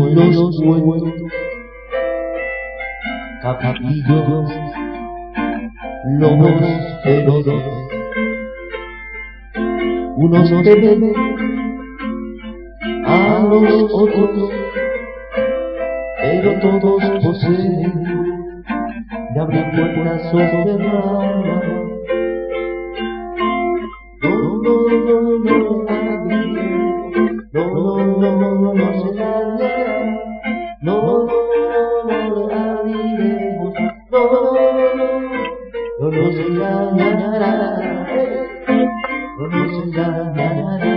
los muertos, capillos, lobos feroces, unos temen a los otros, pero todos poseen de abrir puertas o cerrarlas. No, no, no, no, no, no, no, no se dañará. No, no, no, no, abriremos. No, no nos engañará. No nos engañará.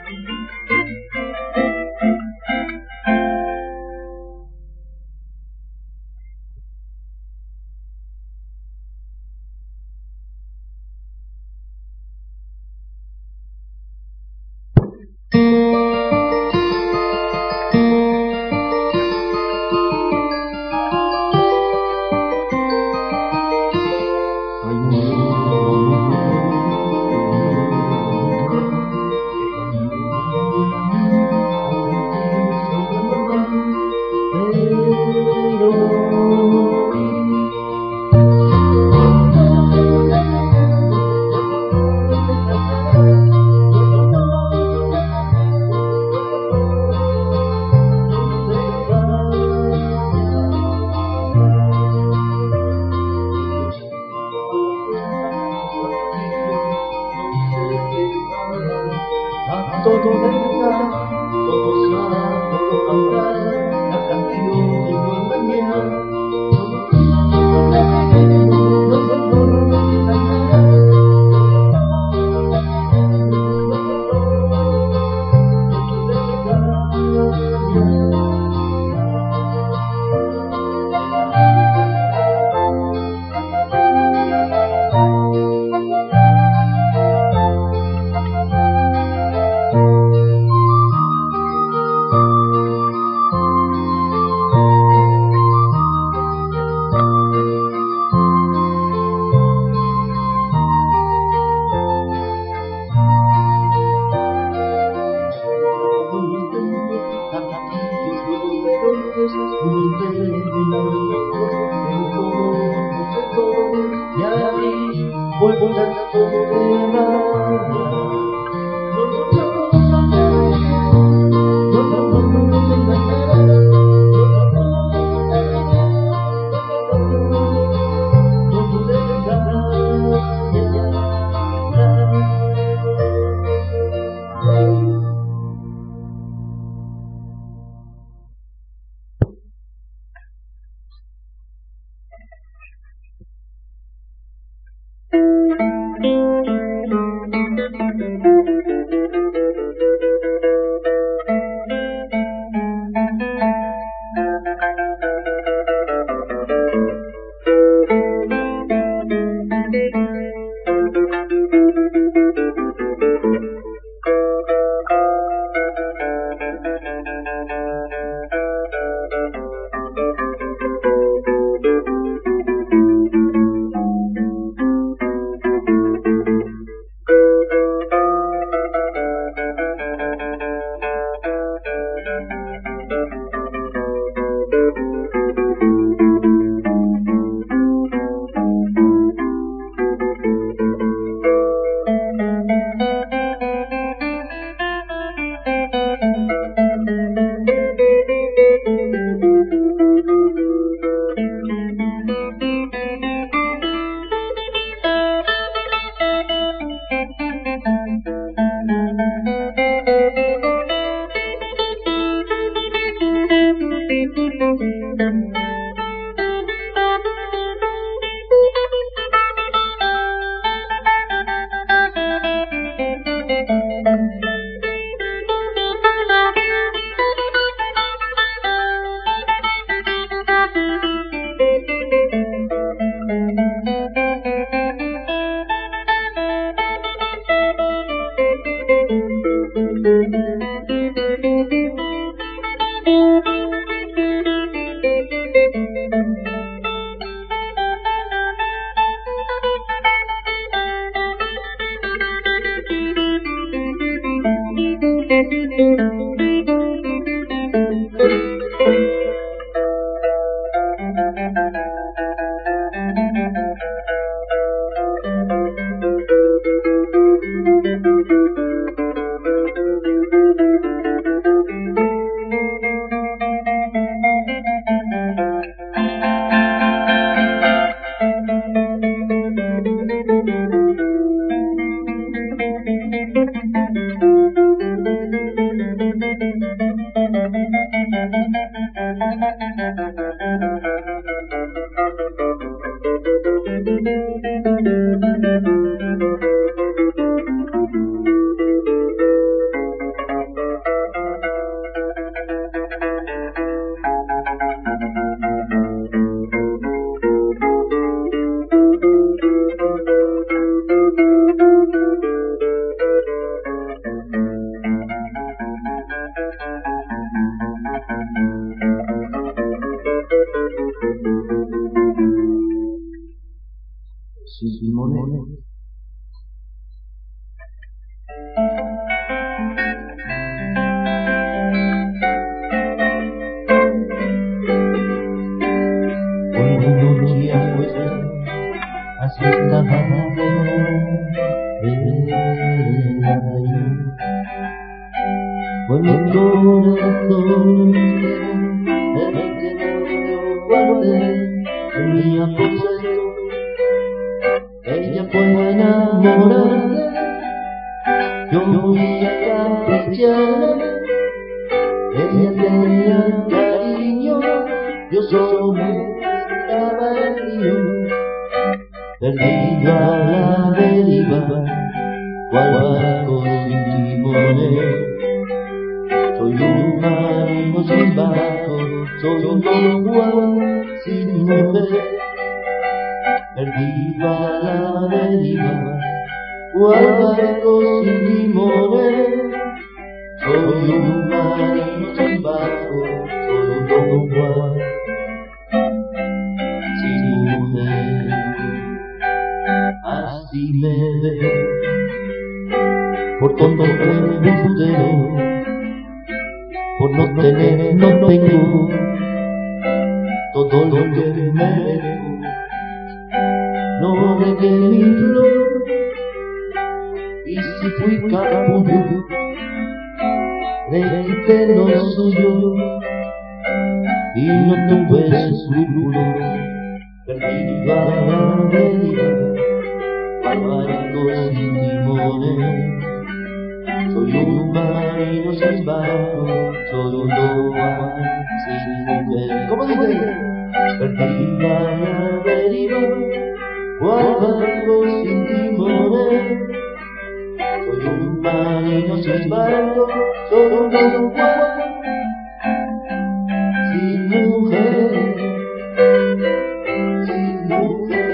Todo vendrá, todo será, todo habrá, la canción de no mañana. Simone. Cuando noche apuesta así está la cuando mi corazón en mi aposento, ella puede enamorarse, yo voy a caprichar, ella tenía cariño, yo solo me daba el río, perdido a la deriva, cual barco sin timones. Soy un marino sin barco, soy un Don Juan sin mujer, perdido a la deriva, cual barco sin timones. Soy un marino sin barco, soy un Don Juan sin mujer. Así me veo, por tonto embustero, por no tener, no tengo todo lo que merezco. No regué mi flor, y si fui capullo, le quité lo suyo, y no tuve escrúpulos, perdido a la deriva, al barco sin timones. Soy un marino sin barco, soy un Don Juan sin mujer. ¿Cómo dice? Perdido a la deriva, cual barco sin timones. Soy un marino sin barco, soy un Don Juan sin mujer, sin mujer.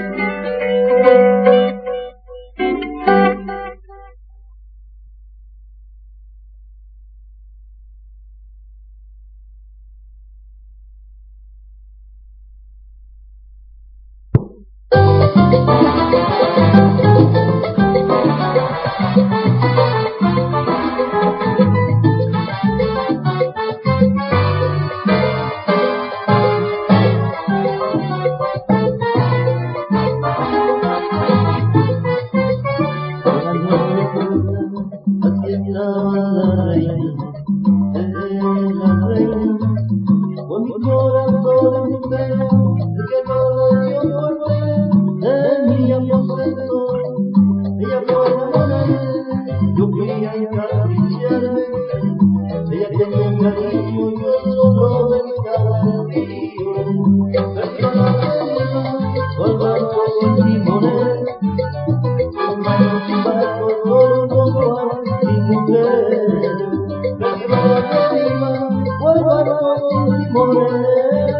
Con mi corazón entero, que todo dio por ver en mi aposento, ella fue enamorarse, yo fui a encapricharme, ella tenía cariño, yo solo me estaba el río, perdió la deriva, cual barco sin timones, un barco sin barco, solo un Don Juan sin mujer, perdió la deriva, cual barco sin timones.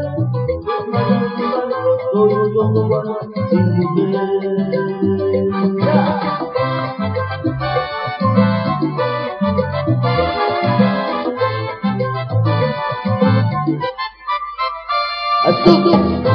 Soy un Don Juan sin mujer. ¡Azúcar!